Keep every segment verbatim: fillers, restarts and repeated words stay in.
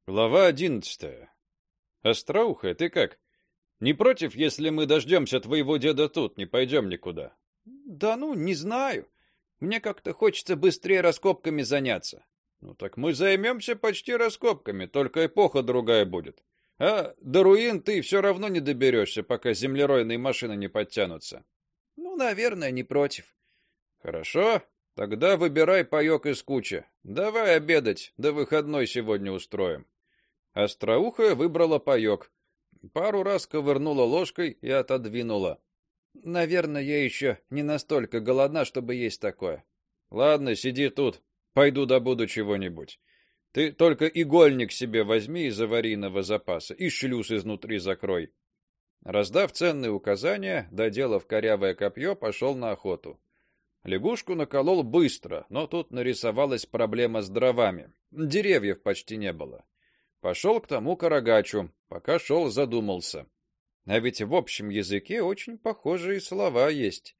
Глава одиннадцатая. Остроухая, ты как? Не против, если мы дождемся твоего деда тут, не пойдем никуда? Да ну, не знаю. Мне как-то хочется быстрее раскопками заняться. Ну так мы займемся почти раскопками, только эпоха другая будет. А до руин ты все равно не доберешься, пока землеройные машины не подтянутся. Ну, наверное, не против. Хорошо, тогда выбирай паёк из кучи. Давай обедать, до выходной сегодня устроим. Остроухая выбрала паёк. Пару раз ковырнула ложкой и отодвинула. Наверное, я еще не настолько голодна, чтобы есть такое. Ладно, сиди тут. Пойду добуду чего-нибудь. Ты только игольник себе возьми из аварийного запаса и шлюз изнутри закрой. Раздав ценные указания, доделав корявое копье, пошел на охоту. Лягушку наколол быстро, но тут нарисовалась проблема с дровами. Деревьев почти не было. Пошел к тому карагачу, пока шел, задумался. А ведь в общем языке очень похожие слова есть.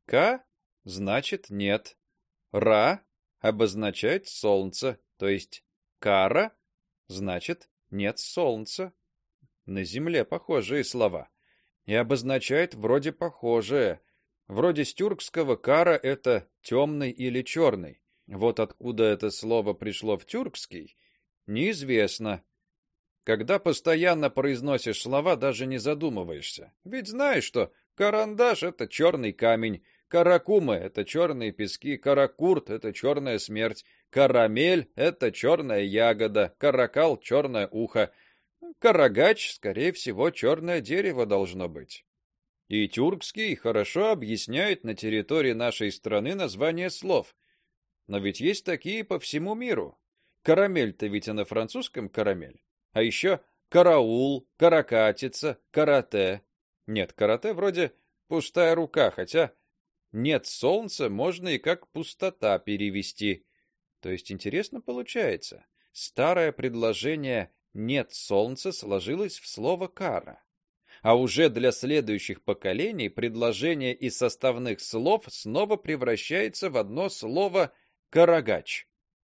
К значит нет. Ра обозначает солнце, то есть кара значит нет солнца. На земле похожие слова. И обозначает вроде похожее. Вроде с тюркского кара это темный или черный. Вот откуда это слово пришло в тюркский, неизвестно. Когда постоянно произносишь слова, даже не задумываешься. Ведь знаешь, что карандаш это черный камень, каракумы это черные пески, каракурт это черная смерть, карамель это черная ягода, каракал черное ухо, карагач, скорее всего, черное дерево должно быть. И тюркский хорошо объясняет на территории нашей страны названия слов. Но ведь есть такие по всему миру. Карамель-то ведь и на французском карамель. А еще караул, каракатица, карате. Нет, карате вроде пустая рука, хотя нет солнца можно и как пустота перевести. То есть интересно получается. Старое предложение нет солнца сложилось в слово кара. А уже для следующих поколений предложение из составных слов снова превращается в одно слово карагач.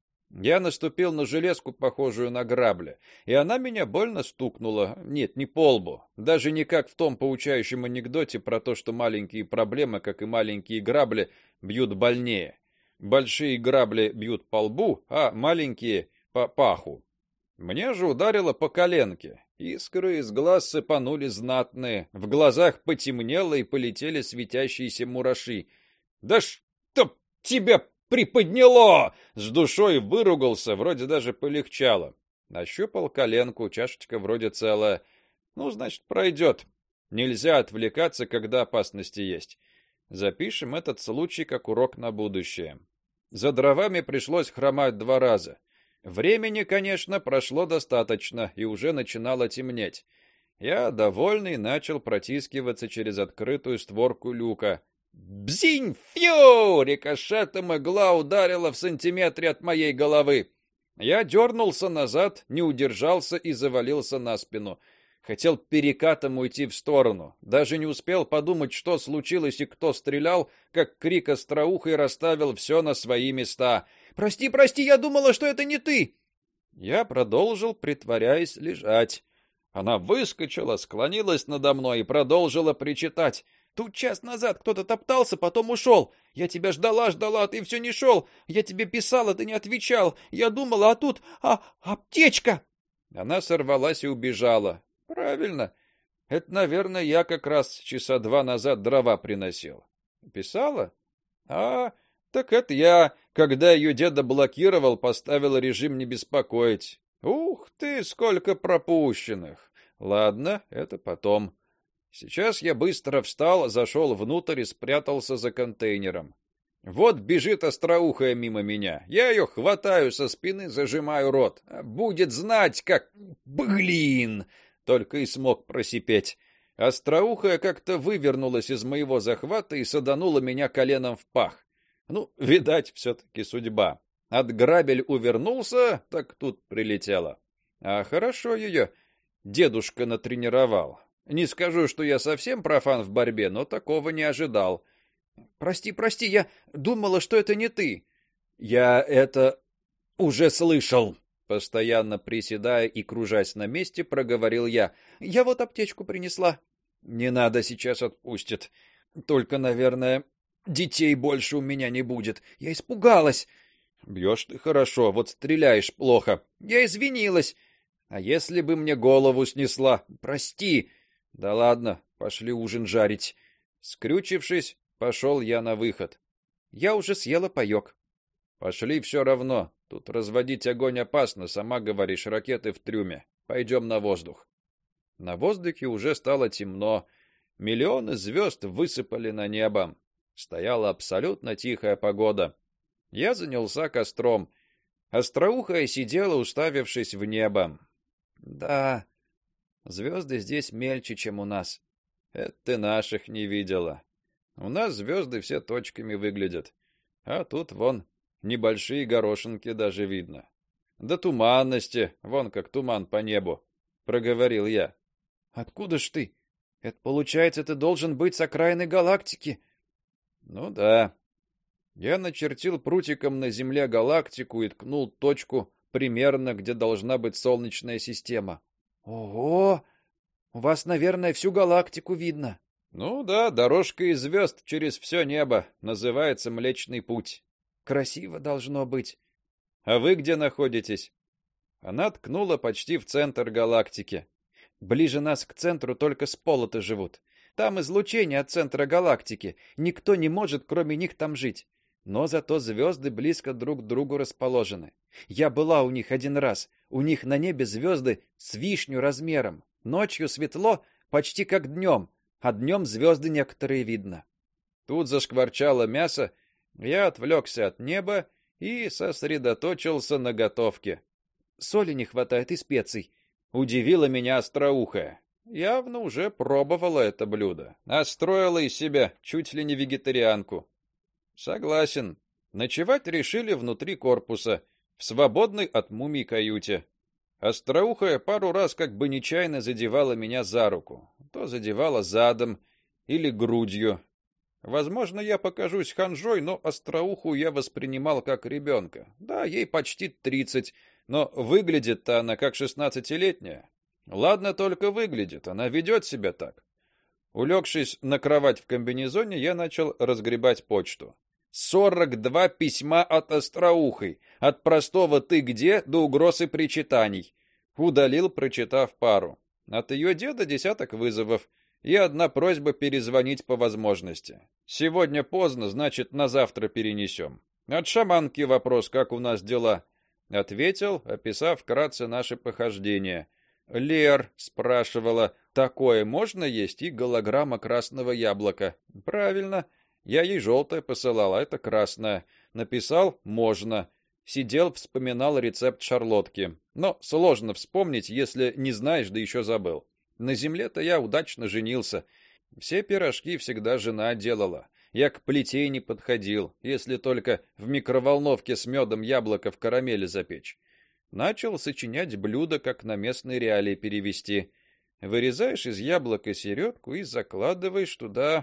Я наступил на железку, похожую на грабли, и она меня больно стукнула. Нет, не по лбу, даже не как в том поучающем анекдоте про то, что маленькие проблемы, как и маленькие грабли, бьют больнее. Большие грабли бьют по лбу, а маленькие по паху. Мне же ударило по коленке. Искры из глаз сыпанули знатные, в глазах потемнело и полетели светящиеся мураши. Да чтоб тебя приподняло! С душой выругался, вроде даже полегчало. Нащупал коленку, чашечка вроде целая. Ну, значит, пройдет. Нельзя отвлекаться, когда опасности есть. Запишем этот случай как урок на будущее. За дровами пришлось хромать два раза. Времени, конечно, прошло достаточно, и уже начинало темнеть. Я, довольный, начал протискиваться через открытую створку люка. Бзинь! Фью! Рикошетом игла ударила в сантиметре от моей головы. Я дернулся назад, не удержался и завалился на спину. Хотел перекатом уйти в сторону. Даже не успел подумать, что случилось и кто стрелял, как крик остроухой расставил все на свои места. «Прости, прости, я думала, что это не ты!» Я продолжил, притворяясь лежать. Она выскочила, склонилась надо мной и продолжила причитать. «Тут час назад кто-то топтался, потом ушел. Я тебя ждала, ждала, а ты все не шел. Я тебе писала, ты не отвечал. Я думала, а тут... а... аптечка!» Она сорвалась и убежала. Правильно. Это, наверное, я как раз часа два назад дрова приносил. Писала? А, так это я, когда ее деда блокировал, поставил режим не беспокоить. Ух ты, сколько пропущенных. Ладно, это потом. Сейчас я быстро встал, зашел внутрь и спрятался за контейнером. Вот бежит остроухая мимо меня. Я ее хватаю со спины, зажимаю рот. Будет знать, как... Блин! Только и смог просипеть. Остроухая как-то вывернулась из моего захвата и саданула меня коленом в пах. Ну, видать, все-таки судьба. От грабель увернулся, так тут прилетело. А хорошо ее дедушка натренировал. Не скажу, что я совсем профан в борьбе, но такого не ожидал. Прости, прости, я думала, что это не ты. Я это уже слышал. постоянно приседая и кружась на месте, проговорил я. Я вот аптечку принесла. Не надо, сейчас отпустит. Только, наверное, детей больше у меня не будет. Я испугалась. Бьешь ты хорошо, вот стреляешь плохо. Я извинилась. А если бы мне голову снесла? Прости. Да ладно, пошли ужин жарить. Скрючившись, пошел я на выход. Я уже съела паёк. Пошли все равно. Тут разводить огонь опасно, сама говоришь, ракеты в трюме. Пойдем на воздух. На воздухе уже стало темно. Миллионы звезд высыпали на небо. Стояла абсолютно тихая погода. Я занялся костром. Остроухая сидела, уставившись в небо. Да, звезды здесь мельче, чем у нас. Это ты наших не видела. У нас звезды все точками выглядят. А тут вон небольшие горошинки даже видно. Да туманности, вон как туман по небу, проговорил я. Откуда ж ты? Это получается, ты должен быть с окраины галактики. Ну да. Я начертил прутиком на земле галактику и ткнул точку примерно, где должна быть солнечная система. Ого! У вас, наверное, всю галактику видно. Ну да, дорожка из звезд через все небо, называется Млечный путь. Красиво должно быть. А вы где находитесь? Она ткнула почти в центр галактики. Ближе нас к центру только сполоты живут. Там излучение от центра галактики. Никто не может, кроме них, там жить. Но зато звезды близко друг к другу расположены. Я была у них один раз. У них на небе звезды с вишню размером. Ночью светло, почти как днем, а днем звезды некоторые видно. Тут зашкварчало мясо. Я отвлекся от неба и сосредоточился на готовке. Соли не хватает и специй. Удивила меня остроухая. Явно уже пробовала это блюдо, а строила из себя чуть ли не вегетарианку. Согласен. Ночевать решили внутри корпуса, в свободной от мумий каюте. Остроухая пару раз как бы нечаянно задевала меня за руку, то задевала задом или грудью. Возможно, я покажусь ханжой, но остроухую я воспринимал как ребенка. Да, ей почти тридцать, но выглядит-то она как шестнадцатилетняя. Ладно, только выглядит, она ведет себя так. Улегшись на кровать в комбинезоне, я начал разгребать почту. Сорок два письма от остроухой, от простого «ты где» до угроз и причитаний. Удалил, прочитав пару. От ее деда десяток вызовов и одна просьба перезвонить по возможности. Сегодня поздно, значит, на завтра перенесем. От шаманки вопрос, как у нас дела. Ответил, описав вкратце наши похождения. Лер спрашивала, такое можно есть, и голограмма красного яблока. Правильно. Я ей желтое посылал, а это красное. Написал можно. Сидел, вспоминал рецепт шарлотки. Но сложно вспомнить, если не знаешь, да еще забыл. На земле-то я удачно женился. Все пирожки всегда жена делала. Я к плите не подходил, если только в микроволновке с медом яблоко в карамели запечь. Начал сочинять блюда, как на местные реалии перевести. Вырезаешь из яблока середку и закладываешь туда,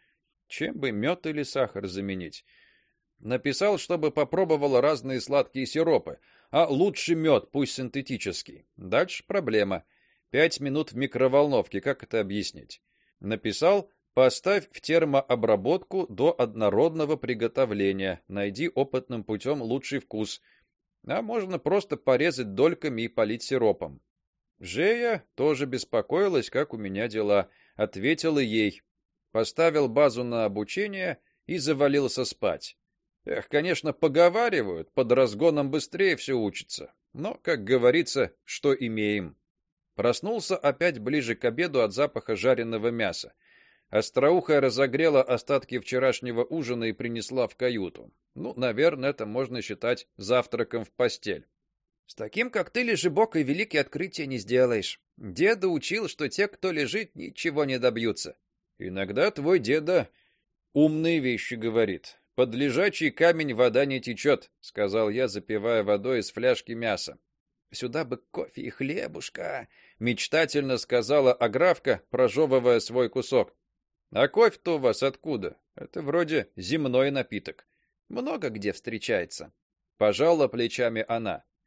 чем бы мед или сахар заменить. Написал, чтобы попробовала разные сладкие сиропы, а лучше мед, пусть синтетический. Дальше проблема. Пять минут в микроволновке, как это объяснить? Написал: поставь в термообработку до однородного приготовления. Найди опытным путем лучший вкус. А можно просто порезать дольками и полить сиропом. Жея тоже беспокоилась, как у меня дела, ответила ей. Поставил базу на обучение и завалился спать. Эх, конечно, поговаривают, под разгоном быстрее все учится. Но, как говорится, что имеем. Проснулся опять ближе к обеду от запаха жареного мяса. Остроухая разогрела остатки вчерашнего ужина и принесла в каюту. Ну, наверное, это можно считать завтраком в постель. С таким, как ты, лежебокой, великие открытия не сделаешь. Деда учил, что те, кто лежит, ничего не добьются. Иногда твой деда умные вещи говорит. Под лежачий камень вода не течет, сказал я, запивая водой из фляжки мясо. Сюда бы кофе и хлебушка, мечтательно сказала Аграфка, прожевывая свой кусок. А кофе-то у вас откуда? Это вроде земной напиток. Много где встречается. Пожала плечами она.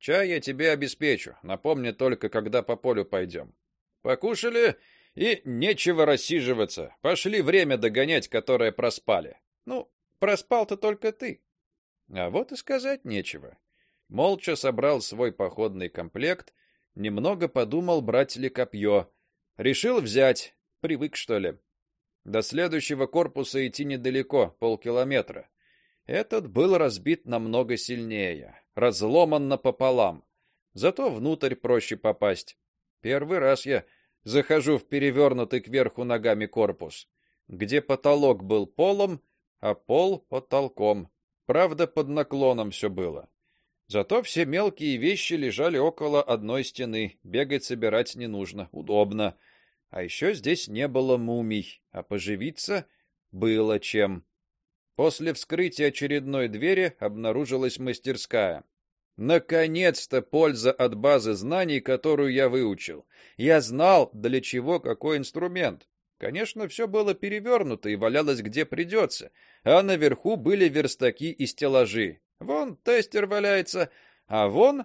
Чай я тебе обеспечу. Напомни только, когда по полю пойдем. Покушали, и нечего рассиживаться. Пошли время догонять, которое проспали. Ну, проспал-то только ты. А вот и сказать нечего. Молча собрал свой походный комплект, немного подумал, брать ли копье. Решил взять, привык, что ли. До следующего корпуса идти недалеко, полкилометра. Этот был разбит намного сильнее, разломан напополам. Зато внутрь проще попасть. Первый раз я захожу в перевернутый кверху ногами корпус, где потолок был полом, а пол потолком. Правда, под наклоном все было. Зато все мелкие вещи лежали около одной стены. Бегать собирать не нужно, удобно. А еще здесь не было мумий, а поживиться было чем. После вскрытия очередной двери обнаружилась мастерская. Наконец-то польза от базы знаний, которую я выучил. Я знал, для чего какой инструмент. Конечно, все было перевернуто и валялось где придется, а наверху были верстаки и стеллажи. Вон тестер валяется, а вон...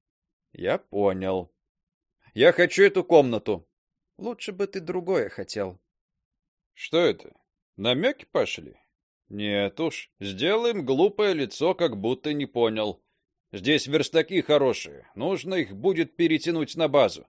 Я понял. Я хочу эту комнату. Лучше бы ты другое хотел. Что это? Намеки пошли? Нет уж, сделаем глупое лицо, как будто не понял. Здесь верстаки хорошие, нужно их будет перетянуть на базу.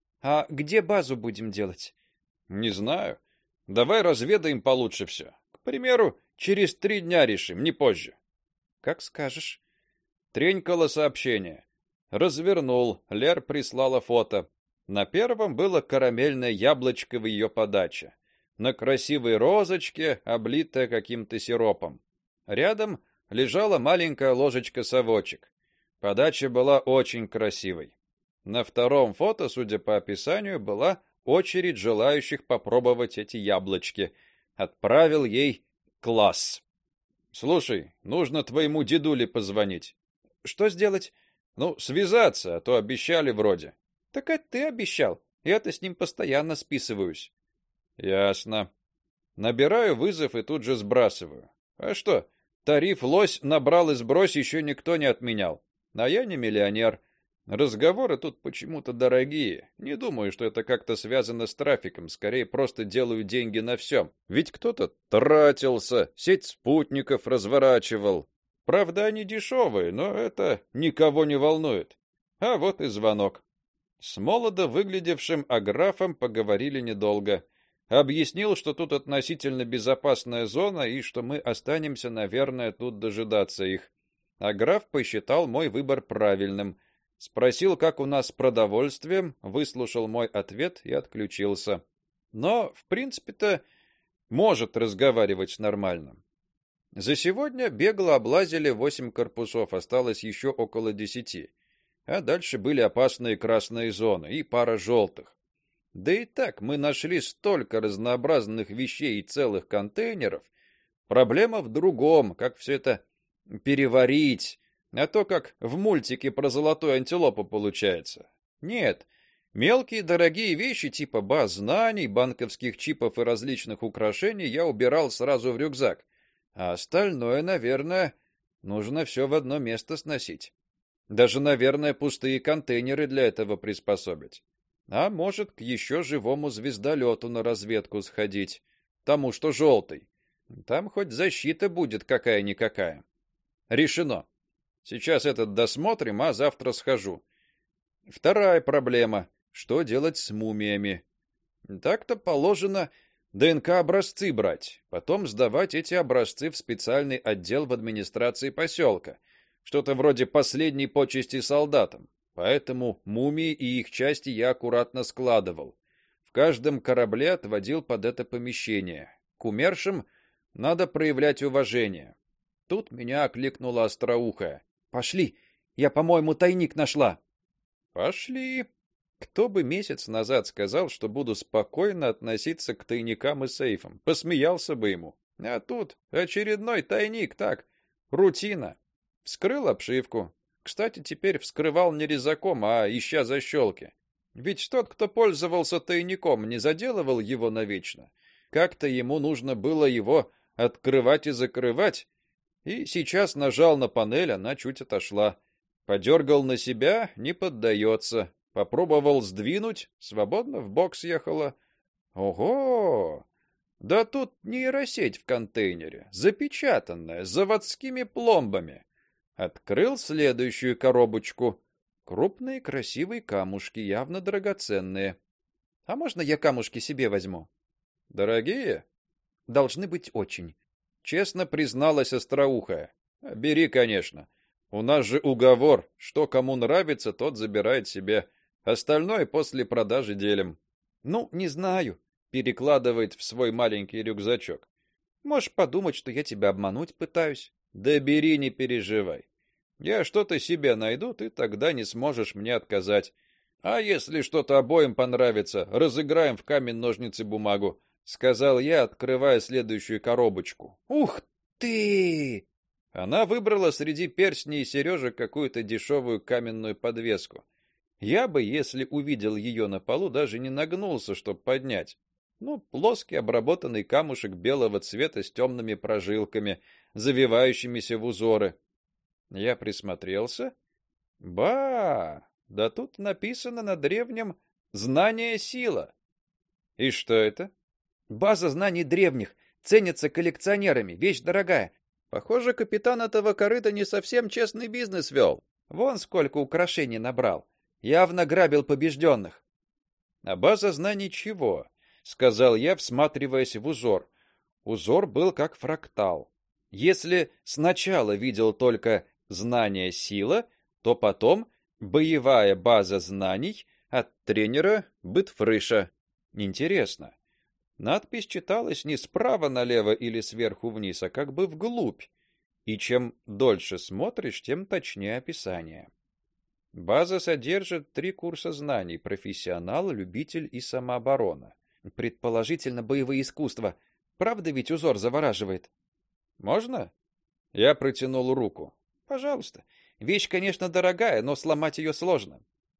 А где базу будем делать? Не знаю. Давай разведаем получше все. К примеру, через три дня решим, не позже. Как скажешь. Тренькало сообщение. Развернул, Лер прислала фото. На первом было карамельное яблочко в ее подаче. На красивой розочке, облитая каким-то сиропом. Рядом лежала маленькая ложечка-совочек. Подача была очень красивой. На втором фото, судя по описанию, была очередь желающих попробовать эти яблочки. Отправил ей класс. Слушай, нужно твоему дедуле позвонить. Что сделать? Ну, связаться, а то обещали вроде. Так это ты обещал. Я-то с ним постоянно списываюсь. Ясно. Набираю вызов и тут же сбрасываю. А что? Тариф лось набрал и сбрось еще никто не отменял. А я не миллионер. Разговоры тут почему-то дорогие. Не думаю, что это как-то связано с трафиком, скорее просто делают деньги на всем. Ведь кто-то тратился, сеть спутников разворачивал. Правда, они дешевые, но это никого не волнует. А вот и звонок. С молодо выглядевшим аграфом поговорили недолго. Объяснил, что тут относительно безопасная зона и что мы останемся, наверное, тут дожидаться их. Аграф посчитал мой выбор правильным. Спросил, как у нас с продовольствием, выслушал мой ответ и отключился. Но, в принципе-то, может разговаривать нормально. За сегодня бегло облазили восемь корпусов, осталось еще около десяти. А дальше были опасные красные зоны и пара желтых. Да и так мы нашли столько разнообразных вещей и целых контейнеров. Проблема в другом, как все это переварить, а то как в мультике про золотую антилопу получается. Нет, мелкие дорогие вещи типа баз знаний, банковских чипов и различных украшений я убирал сразу в рюкзак, а остальное, наверное, нужно все в одно место сносить. Даже, наверное, пустые контейнеры для этого приспособить. А может, к еще живому звездолету на разведку сходить, тому, что желтый. Там хоть защита будет какая-никакая. Решено. Сейчас этот досмотрим, а завтра схожу. Вторая проблема: что делать с мумиями? Так-то положено ДНК-образцы брать, потом сдавать эти образцы в специальный отдел в администрации поселка, что-то вроде последней почести солдатам. Поэтому мумии и их части я аккуратно складывал. В каждом корабле отводил под это помещение. К умершим надо проявлять уважение. Тут меня окликнула остроухая. Пошли, я, по-моему, тайник нашла. Пошли. Кто бы месяц назад сказал, что буду спокойно относиться к тайникам и сейфам? Посмеялся бы ему. А тут очередной тайник, так, рутина. Вскрыл обшивку. Кстати, теперь вскрывал не резаком, а ища защелки. Ведь тот, кто пользовался тайником, не заделывал его навечно. Как-то ему нужно было его открывать и закрывать. И сейчас нажал на панель, она чуть отошла. Подергал на себя, не поддается. Попробовал сдвинуть, свободно в бок съехала. Ого! Да тут нейросеть в контейнере, запечатанная, с заводскими пломбами. Открыл следующую коробочку. Крупные красивые камушки, явно драгоценные. А можно я камушки себе возьму? Дорогие? Должны быть очень. Честно призналась остроухая. Бери, конечно. У нас же уговор, что кому нравится, тот забирает себе. Остальное после продажи делим. Ну, не знаю. Перекладывает в свой маленький рюкзачок. Можешь подумать, что я тебя обмануть пытаюсь. Да бери, не переживай. Я что-то себе найду, ты тогда не сможешь мне отказать. А если что-то обоим понравится, разыграем в камень-ножницы-бумагу, сказал я, открывая следующую коробочку. Ух ты! Она выбрала среди перстней и сережек какую-то дешевую каменную подвеску. Я бы, если увидел ее на полу, даже не нагнулся, чтобы поднять. Ну, плоский обработанный камушек белого цвета с темными прожилками, завивающимися в узоры. Я присмотрелся. Ба! Да тут написано на древнем «Знание — сила». И что это? База знаний древних, ценится коллекционерами, вещь дорогая. Похоже, капитан этого корыта не совсем честный бизнес вел. Вон сколько украшений набрал. Явно грабил побежденных. А база знаний чего? Сказал я, всматриваясь в узор. Узор был как фрактал. Если сначала видел только знание сила, то потом боевая база знаний от тренера Бытфрыша. Интересно. Надпись читалась не справа налево или сверху вниз, а как бы вглубь. И чем дольше смотришь, тем точнее описание. База содержит три курса знаний: профессионал, любитель и самооборона. Предположительно, боевые искусства. Правда ведь узор завораживает? Можно? Я протянул руку. Пожалуйста. Вещь, конечно, дорогая, но сломать ее сложно.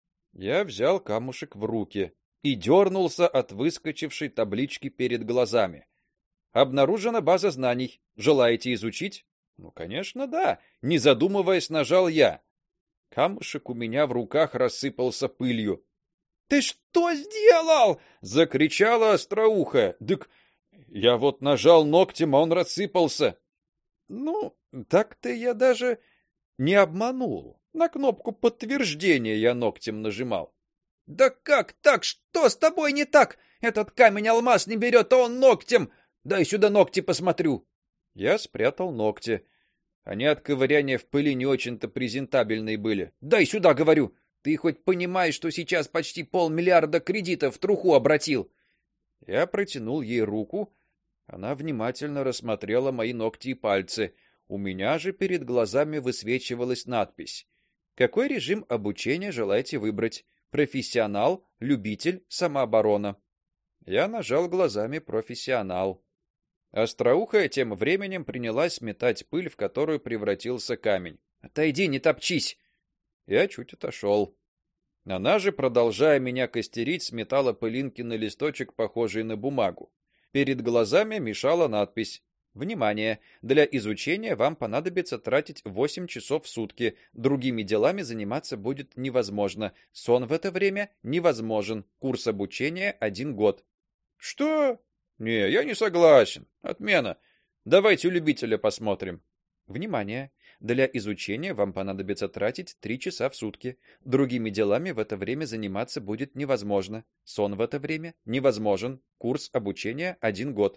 Я взял камушек в руки и дернулся от выскочившей таблички перед глазами. Обнаружена база знаний. Желаете изучить? Ну, конечно, да. Не задумываясь, нажал я. Камушек у меня в руках рассыпался пылью. Ты что сделал? Закричала остроухая. Дык, я вот нажал ногтем, а он рассыпался. Ну, так-то я даже не обманул. На кнопку подтверждения я ногтем нажимал. Да как так? Что с тобой не так? Этот камень алмаз не берет, а он ногтем. Дай сюда ногти посмотрю. Я спрятал ногти. Они от ковыряния в пыли не очень-то презентабельные были. Дай сюда, говорю. Ты хоть понимаешь, что сейчас почти полмиллиарда кредитов в труху обратил? Я протянул ей руку. Она внимательно рассмотрела мои ногти и пальцы. У меня же перед глазами высвечивалась надпись: какой режим обучения желаете выбрать? Профессионал, любитель, самооборона. Я нажал глазами профессионал. Остроухая тем временем принялась метать пыль, в которую превратился камень. Отойди, не топчись. Я чуть отошел. Она же, продолжая меня костерить, сметала пылинки на листочек, похожий на бумагу. Перед глазами мешала надпись: внимание, для изучения вам понадобится тратить восемь часов в сутки. Другими делами заниматься будет невозможно. Сон в это время невозможен. Курс обучения один год. Что? Не, я не согласен. Отмена. Давайте у любителя посмотрим. Внимание, для изучения вам понадобится тратить три часа в сутки. Другими делами в это время заниматься будет невозможно. Сон в это время невозможен. Курс обучения один год.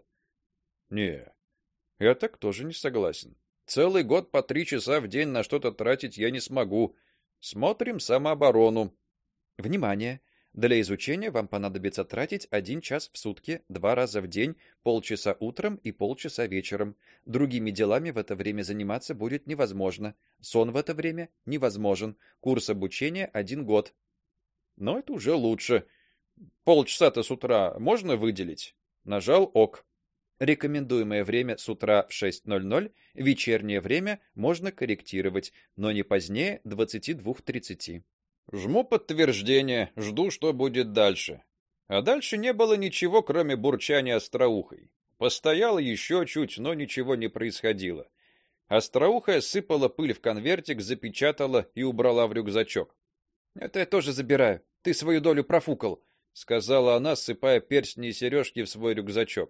Не. Я так тоже не согласен. Целый год по три часа в день на что-то тратить я не смогу. Смотрим самооборону. Внимание! Для изучения вам понадобится тратить один час в сутки, два раза в день, полчаса утром и полчаса вечером. Другими делами в это время заниматься будет невозможно. Сон в это время невозможен. Курс обучения один год. Но это уже лучше. Полчаса-то с утра можно выделить? Нажал ок. Рекомендуемое время с утра в шесть ноль ноль, вечернее время можно корректировать, но не позднее двадцати двух тридцати. Жму подтверждение, жду, что будет дальше. А дальше не было ничего, кроме бурчания остроухой. Постоял еще чуть, но ничего не происходило. Остроухая сыпала пыль в конвертик, запечатала и убрала в рюкзачок. Это я тоже забираю. Ты свою долю профукал, сказала она, сыпая перстни и сережки в свой рюкзачок.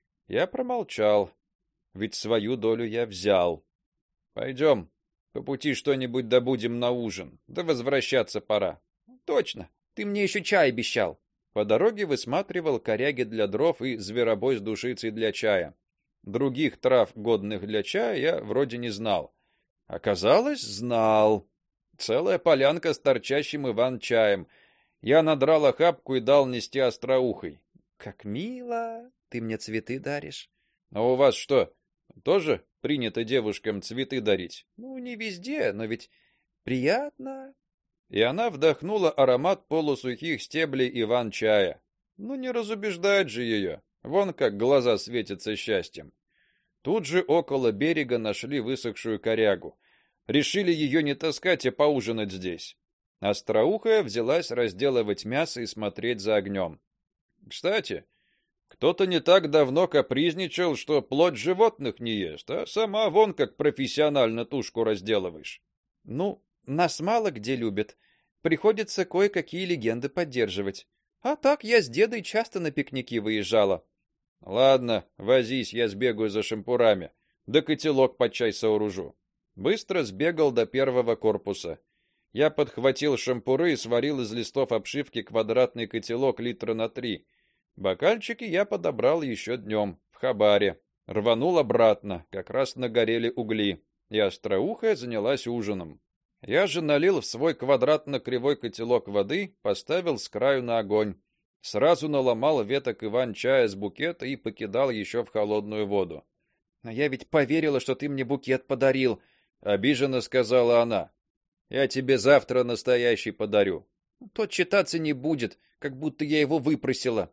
Я промолчал, ведь свою долю я взял. Пойдем, по пути что-нибудь добудем на ужин. Да возвращаться пора. Точно. Ты мне еще чай обещал. По дороге высматривал коряги для дров и зверобой с душицей для чая. Других трав, годных для чая, я вроде не знал. Оказалось, знал. Целая полянка с торчащим иван-чаем. Я надрал охапку и дал нести Остроухой. Как мило. Ты мне цветы даришь. А у вас что, тоже принято девушкам цветы дарить? Ну, не везде, но ведь приятно. И она вдохнула аромат полусухих стеблей иван-чая. Ну не разубеждать же ее. Вон как глаза светятся счастьем. Тут же около берега нашли высохшую корягу. Решили ее не таскать, а поужинать здесь. Остроухая взялась разделывать мясо и смотреть за огнем. Кстати, кто-то не так давно капризничал, что плоть животных не ест, а сама вон как профессионально тушку разделываешь. Ну, нас мало где любят. Приходится кое-какие легенды поддерживать. А так я с дедой часто на пикники выезжала. Ладно, возись, я сбегаю за шампурами. Да котелок под чай сооружу. Быстро сбегал до первого корпуса. Я подхватил шампуры и сварил из листов обшивки квадратный котелок литра на три. Бокальчики я подобрал еще днем в хабаре. Рванул обратно, как раз нагорели угли, и Остроухая занялась ужином. Я же налил в свой квадратно-кривой котелок воды, поставил с краю на огонь. Сразу наломал веток иван-чая с букета и покидал еще в холодную воду. "Но я ведь поверила, что ты мне букет подарил", обиженно сказала она. "Я тебе завтра настоящий подарю". "Тот читаться не будет, как будто я его выпросила".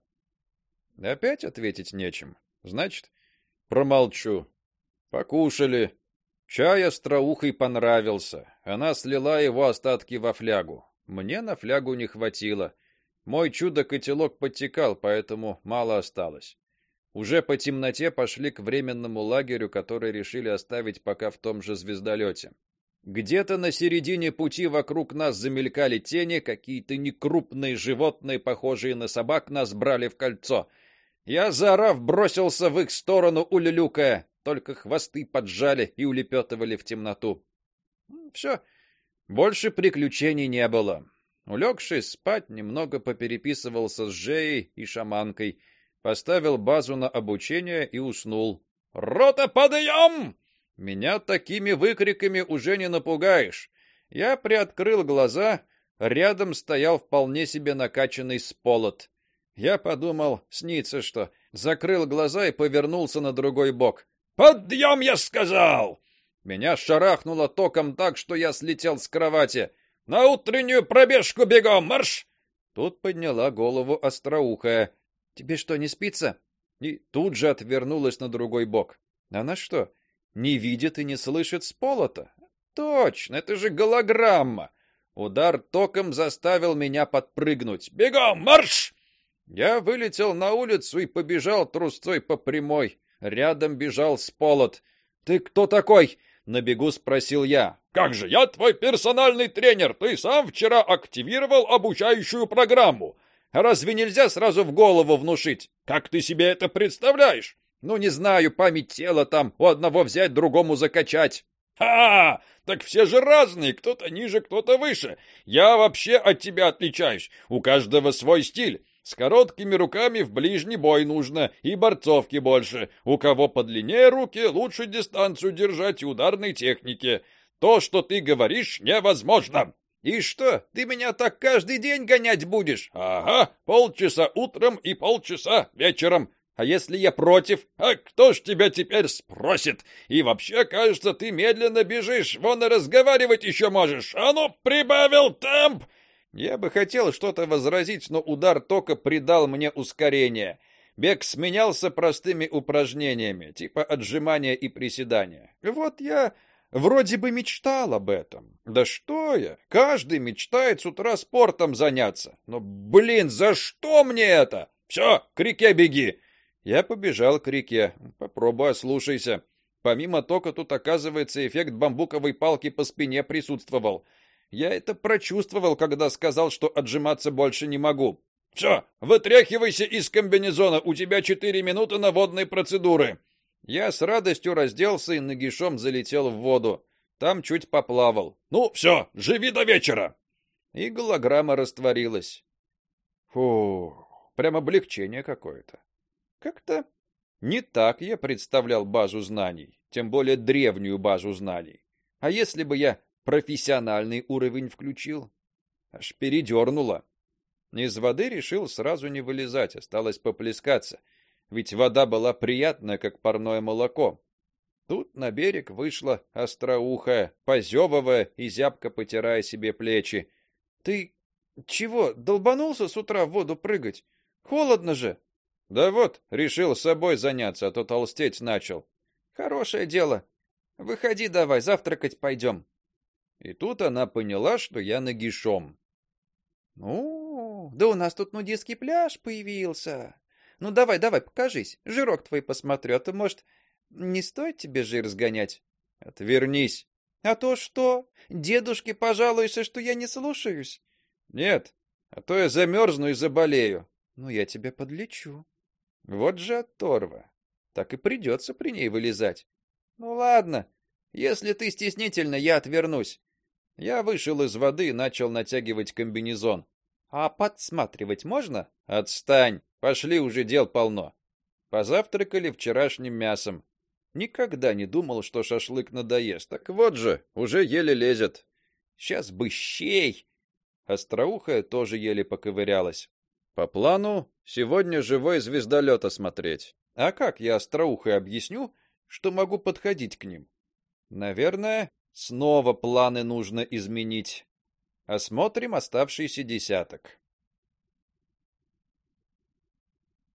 Опять ответить нечем. Значит, промолчу. Покушали. Чай Остроухой понравился. Она слила его остатки во флягу. Мне на флягу не хватило. Мой чудо-котелок подтекал, поэтому мало осталось. Уже по темноте пошли к временному лагерю, который решили оставить пока в том же звездолете. Где-то на середине пути вокруг нас замелькали тени, какие-то некрупные животные, похожие на собак, нас брали в кольцо. Я, заорав, бросился в их сторону, улюлюкая, только хвосты поджали и улепетывали в темноту. Все, больше приключений не было. Улегшись спать, немного попереписывался с Жеей и шаманкой, поставил базу на обучение и уснул. «Рота, подъем!» Меня такими выкриками уже не напугаешь. Я приоткрыл глаза, рядом стоял вполне себе накачанный сполот. Я подумал, снится что. Закрыл глаза и повернулся на другой бок. «Подъем, я сказал!» Меня шарахнуло током так, что я слетел с кровати. «На утреннюю пробежку бегом, марш!» Тут подняла голову Остроухая. «Тебе что, не спится?» И тут же отвернулась на другой бок. Она что, не видит и не слышит сполота? Точно, это же голограмма. Удар током заставил меня подпрыгнуть. «Бегом, марш!» Я вылетел на улицу и побежал трусцой по прямой. Рядом бежал сполот. «Ты кто такой?» — на бегу спросил я. «Как же, я твой персональный тренер. Ты сам вчера активировал обучающую программу. Разве нельзя сразу в голову внушить? Как ты себе это представляешь? Ну, не знаю, память тела там у одного взять, другому закачать». «Ха! Так все же разные, кто-то ниже, кто-то выше. Я вообще от тебя отличаюсь. У каждого свой стиль. С короткими руками в ближний бой нужно, и борцовки больше. У кого подлиннее руки, лучше дистанцию держать и ударной техники. То, что ты говоришь, невозможно». «И что, ты меня так каждый день гонять будешь?» «Ага, полчаса утром и полчаса вечером. А если я против? А кто ж тебя теперь спросит? И вообще, кажется, ты медленно бежишь, вон и разговаривать еще можешь. А ну, прибавил темп!» Я бы хотел что-то возразить, но удар тока придал мне ускорение. Бег сменялся простыми упражнениями, типа отжимания и приседания. Вот я вроде бы мечтал об этом. Да что я? Каждый мечтает с утра спортом заняться. Но, блин, за что мне это? Все, к реке беги. Я побежал к реке. Попробуй ослушайся. Помимо тока тут, оказывается, эффект бамбуковой палки по спине присутствовал. Я это прочувствовал, когда сказал, что отжиматься больше не могу. Все, вытряхивайся из комбинезона, у тебя четыре минуты на водные процедуры. Я с радостью разделся и нагишом залетел в воду. Там чуть поплавал. Ну, все, живи до вечера. И голограмма растворилась. Фу, прям облегчение какое-то. Как-то не так я представлял базу знаний, тем более древнюю базу знаний. А если бы я профессиональный уровень включил? Аж передернуло. Из воды решил сразу не вылезать, осталось поплескаться, ведь вода была приятная, как парное молоко. Тут на берег вышла остроухая, позевывая и зябко потирая себе плечи. Ты чего, долбанулся с утра в воду прыгать? Холодно же. Да вот, решил собой заняться, а то толстеть начал. Хорошее дело. Выходи давай, завтракать пойдем. И тут она поняла, что я нагишом. Ну, да у нас тут нудистский пляж появился. Ну давай, давай, покажись. Жирок твой посмотрю, а то, может, не стоит тебе жир сгонять? Отвернись. А то что? Дедушке пожалуешься, что я не слушаюсь? Нет, а то я замерзну и заболею. Ну я тебя подлечу. Вот же оторва. Так и придется при ней вылезать. Ну ладно, если ты стеснительна, я отвернусь. Я вышел из воды и начал натягивать комбинезон. А подсматривать можно? Отстань, пошли, уже дел полно. Позавтракали вчерашним мясом. Никогда не думал, что шашлык надоест. Так вот же, уже еле лезет. Сейчас бы щей. Остроухая тоже еле поковырялась. По плану сегодня живой звездолет осмотреть. А как я остроухой объясню, что могу подходить к ним? Наверное, снова планы нужно изменить. Осмотрим оставшийся десяток.